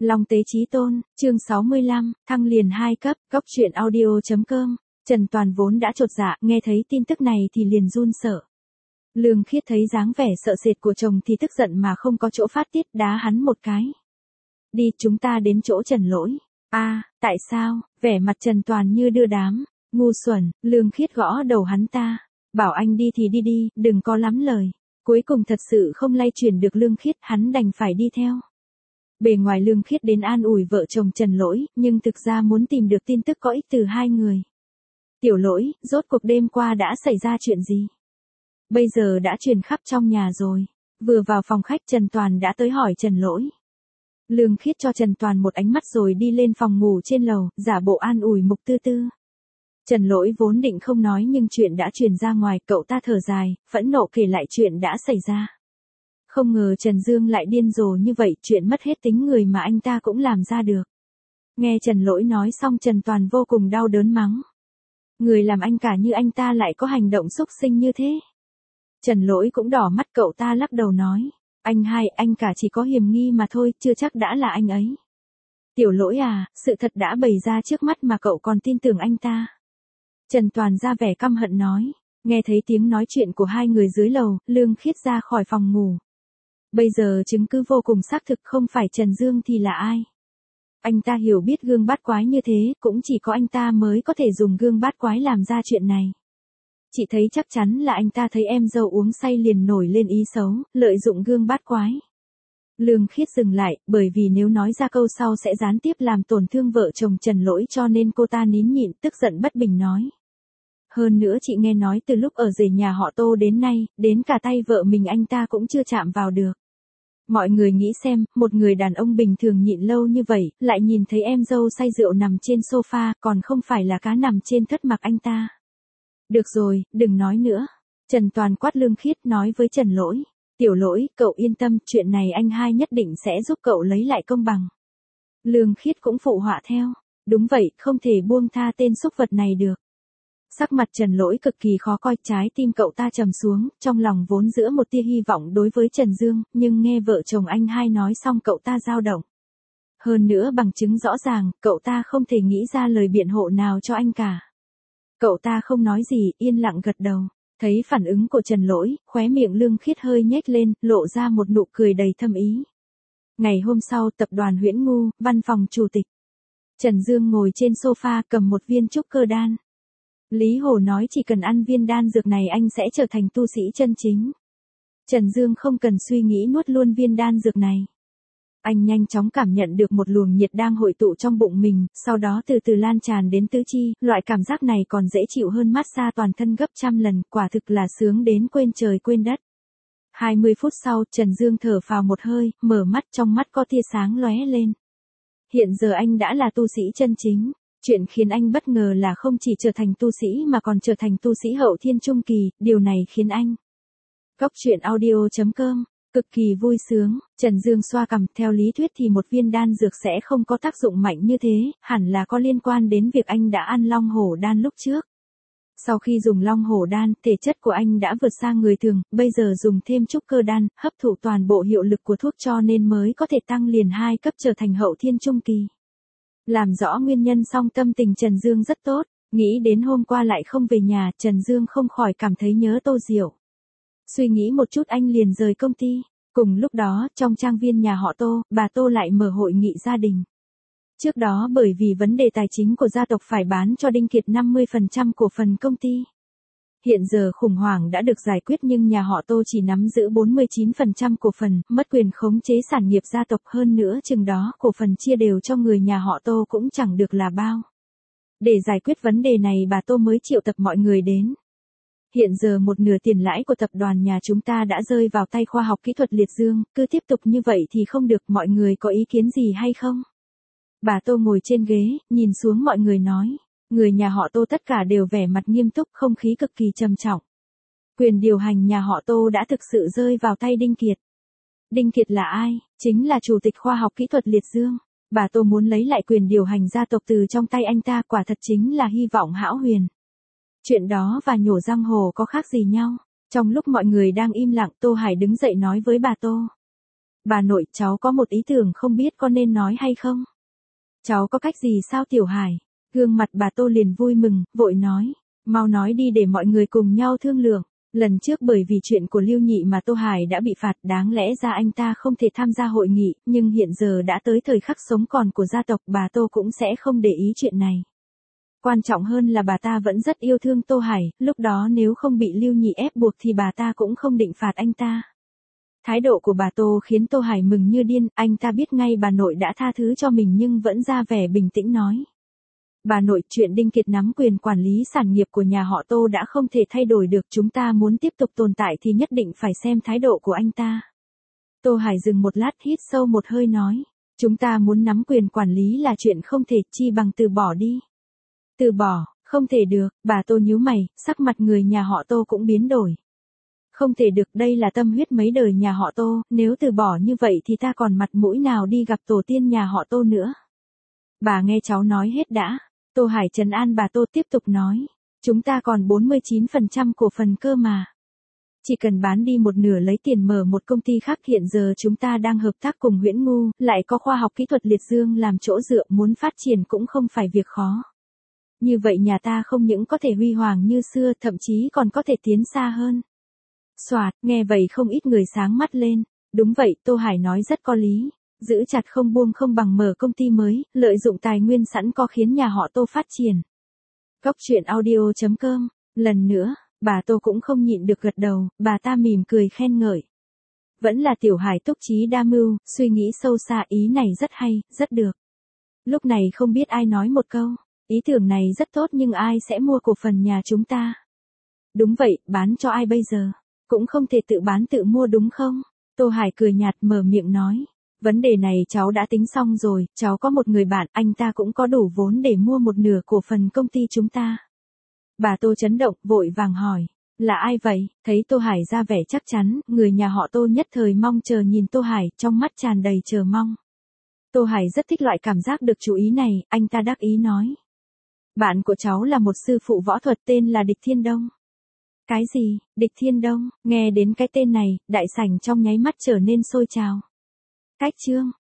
Long Tế Chí Tôn, chương 65, thăng liền 2 cấp, góc truyện audio.com. Trần Toàn vốn đã chột dạ, nghe thấy tin tức này thì liền run sợ. Lương Khiết thấy dáng vẻ sợ sệt của chồng thì tức giận mà không có chỗ phát tiết, đá hắn một cái. Đi, chúng ta đến chỗ Trần Lỗi. Tại sao? Vẻ mặt Trần Toàn như đưa đám. Ngu xuẩn, Lương Khiết gõ đầu hắn ta. Bảo anh đi thì đi đi, đừng có lắm lời. Cuối cùng thật sự không lay chuyển được Lương Khiết, hắn đành phải đi theo. Bề ngoài Lương Khiết đến an ủi vợ chồng Trần Lỗi, nhưng thực ra muốn tìm được tin tức có ích từ hai người. Tiểu Lỗi, rốt cuộc đêm qua đã xảy ra chuyện gì? Bây giờ đã truyền khắp trong nhà rồi. Vừa vào phòng khách Trần Toàn đã tới hỏi Trần Lỗi. Lương Khiết cho Trần Toàn một ánh mắt rồi đi lên phòng ngủ trên lầu, giả bộ an ủi Mục Tư Tư. Trần Lỗi vốn định không nói nhưng chuyện đã truyền ra ngoài, cậu ta thở dài, phẫn nộ kể lại chuyện đã xảy ra. Không ngờ Trần Dương lại điên rồ như vậy, chuyện mất hết tính người mà anh ta cũng làm ra được. Nghe Trần Lỗi nói xong Trần Toàn vô cùng đau đớn mắng. Người làm anh cả như anh ta lại có hành động xúc sinh như thế. Trần Lỗi cũng đỏ mắt, cậu ta lắc đầu nói. Anh cả chỉ có hiềm nghi mà thôi, chưa chắc đã là anh ấy. Tiểu Lỗi à, sự thật đã bày ra trước mắt mà cậu còn tin tưởng anh ta. Trần Toàn ra vẻ căm hận nói. Nghe thấy tiếng nói chuyện của hai người dưới lầu, Lương Khiết ra khỏi phòng ngủ. Bây giờ chứng cứ vô cùng xác thực, không phải Trần Dương thì là ai? Anh ta hiểu biết gương bát quái như thế, cũng chỉ có anh ta mới có thể dùng gương bát quái làm ra chuyện này. Chị thấy chắc chắn là anh ta thấy em dâu uống say liền nổi lên ý xấu, lợi dụng gương bát quái. Lương Khiết dừng lại, bởi vì nếu nói ra câu sau sẽ gián tiếp làm tổn thương vợ chồng Trần Lỗi cho nên cô ta nín nhịn, tức giận bất bình nói. Hơn nữa chị nghe nói từ lúc ở rể nhà họ Tô đến nay, đến cả tay vợ mình anh ta cũng chưa chạm vào được. Mọi người nghĩ xem, một người đàn ông bình thường nhịn lâu như vậy, lại nhìn thấy em dâu say rượu nằm trên sofa, còn không phải là cá nằm trên thất mặc anh ta. Được rồi, đừng nói nữa. Trần Toàn quát Lương Khiết nói với Trần Lỗi. Tiểu Lỗi, cậu yên tâm, chuyện này anh hai nhất định sẽ giúp cậu lấy lại công bằng. Lương Khiết cũng phụ họa theo. Đúng vậy, không thể buông tha tên xúc vật này được. Sắc mặt Trần Lỗi cực kỳ khó coi, trái tim cậu ta trầm xuống, trong lòng vốn giữa một tia hy vọng đối với Trần Dương, nhưng nghe vợ chồng anh hai nói xong cậu ta dao động. Hơn nữa bằng chứng rõ ràng, cậu ta không thể nghĩ ra lời biện hộ nào cho anh cả. Cậu ta không nói gì, yên lặng gật đầu. Thấy phản ứng của Trần Lỗi, khóe miệng Lương Khiết hơi nhếch lên, lộ ra một nụ cười đầy thâm ý. Ngày hôm sau, tập đoàn Huyễn Ngu, văn phòng chủ tịch. Trần Dương ngồi trên sofa cầm một viên trúc cơ đan. Lý Hồ nói chỉ cần ăn viên đan dược này anh sẽ trở thành tu sĩ chân chính. Trần Dương không cần suy nghĩ nuốt luôn viên đan dược này. Anh nhanh chóng cảm nhận được một luồng nhiệt đang hội tụ trong bụng mình, sau đó từ từ lan tràn đến tứ chi, loại cảm giác này còn dễ chịu hơn massage toàn thân gấp trăm lần, quả thực là sướng đến quên trời quên đất. 20 phút sau, Trần Dương thở phào một hơi, mở mắt, trong mắt có tia sáng lóe lên. Hiện giờ anh đã là tu sĩ chân chính. Chuyện khiến anh bất ngờ là không chỉ trở thành tu sĩ mà còn trở thành tu sĩ hậu thiên trung kỳ, điều này khiến anh. Góc truyện audio.com, cực kỳ vui sướng. Trần Dương xoa cằm, theo lý thuyết thì một viên đan dược sẽ không có tác dụng mạnh như thế, hẳn là có liên quan đến việc anh đã ăn long hổ đan lúc trước. Sau khi dùng long hổ đan, thể chất của anh đã vượt xa người thường, bây giờ dùng thêm trúc cơ đan, hấp thụ toàn bộ hiệu lực của thuốc cho nên mới có thể tăng liền 2 cấp trở thành hậu thiên trung kỳ. Làm rõ nguyên nhân xong tâm tình Trần Dương rất tốt, nghĩ đến hôm qua lại không về nhà, Trần Dương không khỏi cảm thấy nhớ Tô Diệu. Suy nghĩ một chút anh liền rời công ty. Cùng lúc đó, trong trang viên nhà họ Tô, bà Tô lại mở hội nghị gia đình. Trước đó bởi vì vấn đề tài chính của gia tộc phải bán cho Đinh Kiệt 50% cổ phần công ty. Hiện giờ khủng hoảng đã được giải quyết nhưng nhà họ Tô chỉ nắm giữ 49% cổ phần, mất quyền khống chế sản nghiệp gia tộc, hơn nữa chừng đó cổ phần chia đều cho người nhà họ Tô cũng chẳng được là bao. Để giải quyết vấn đề này bà Tô mới triệu tập mọi người đến. Hiện giờ một nửa tiền lãi của tập đoàn nhà chúng ta đã rơi vào tay khoa học kỹ thuật Liệt Dương, cứ tiếp tục như vậy thì không được, mọi người có ý kiến gì hay không? Bà Tô ngồi trên ghế, nhìn xuống mọi người nói. Người nhà họ Tô tất cả đều vẻ mặt nghiêm túc, không khí cực kỳ trầm trọng. Quyền điều hành nhà họ Tô đã thực sự rơi vào tay Đinh Kiệt. Đinh Kiệt là ai? Chính là chủ tịch khoa học kỹ thuật Liệt Dương. Bà Tô muốn lấy lại quyền điều hành gia tộc từ trong tay anh ta, quả thật chính là hy vọng hão huyền. Chuyện đó và nhổ răng hổ có khác gì nhau? Trong lúc mọi người đang im lặng, Tô Hải đứng dậy nói với bà Tô. Bà nội, cháu có một ý tưởng không biết có nên nói hay không? Cháu có cách gì sao Tiểu Hải? Gương mặt bà Tô liền vui mừng, vội nói. Mau nói đi để mọi người cùng nhau thương lượng. Lần trước bởi vì chuyện của Lưu Nhị mà Tô Hải đã bị phạt, đáng lẽ ra anh ta không thể tham gia hội nghị, nhưng hiện giờ đã tới thời khắc sống còn của gia tộc, bà Tô cũng sẽ không để ý chuyện này. Quan trọng hơn là bà ta vẫn rất yêu thương Tô Hải, lúc đó nếu không bị Lưu Nhị ép buộc thì bà ta cũng không định phạt anh ta. Thái độ của bà Tô khiến Tô Hải mừng như điên, anh ta biết ngay bà nội đã tha thứ cho mình nhưng vẫn ra vẻ bình tĩnh nói. Bà nội, chuyện Đinh Kiệt nắm quyền quản lý sản nghiệp của nhà họ Tô đã không thể thay đổi được, chúng ta muốn tiếp tục tồn tại thì nhất định phải xem thái độ của anh ta. Tô Hải dừng một lát, hít sâu một hơi nói. Chúng ta muốn nắm quyền quản lý là chuyện không thể, chi bằng từ bỏ đi. Từ bỏ, không thể được, bà Tô nhíu mày, sắc mặt người nhà họ Tô cũng biến đổi. Không thể được, đây là tâm huyết mấy đời nhà họ Tô, nếu từ bỏ như vậy thì ta còn mặt mũi nào đi gặp tổ tiên nhà họ Tô nữa. Bà nghe cháu nói hết đã. Tô Hải trấn an bà Tô tiếp tục nói. Chúng ta còn 49% cổ phần cơ mà. Chỉ cần bán đi một nửa lấy tiền mở một công ty khác, hiện giờ chúng ta đang hợp tác cùng Huyễn Ngu, lại có khoa học kỹ thuật liệt dương làm chỗ dựa, muốn phát triển cũng không phải việc khó. Như vậy nhà ta không những có thể huy hoàng như xưa, thậm chí còn có thể tiến xa hơn. Soạt, nghe vậy không ít người sáng mắt lên. Đúng vậy, Tô Hải nói rất có lý. Giữ chặt không buông không bằng mở công ty mới, lợi dụng tài nguyên sẵn có khiến nhà họ Tô phát triển. Góc truyện audio.com. Lần nữa, bà Tô cũng không nhịn được gật đầu, bà ta mỉm cười khen ngợi. Vẫn là Tiểu Hải túc trí đa mưu, suy nghĩ sâu xa, ý này rất hay, rất được. Lúc này không biết ai nói một câu, ý tưởng này rất tốt nhưng ai sẽ mua cổ phần nhà chúng ta? Đúng vậy, bán cho ai bây giờ? Cũng không thể tự bán tự mua đúng không? Tô Hải cười nhạt mở miệng nói. Vấn đề này cháu đã tính xong rồi, cháu có một người bạn, anh ta cũng có đủ vốn để mua một nửa cổ phần công ty chúng ta. Bà Tô chấn động, vội vàng hỏi. Là ai vậy? Thấy Tô Hải ra vẻ chắc chắn, người nhà họ Tô nhất thời mong chờ nhìn Tô Hải, trong mắt tràn đầy chờ mong. Tô Hải rất thích loại cảm giác được chú ý này, anh ta đắc ý nói. Bạn của cháu là một sư phụ võ thuật tên là Địch Thiên Đông. Cái gì? Địch Thiên Đông? Nghe đến cái tên này, đại sảnh trong nháy mắt trở nên sôi trào. Cách chương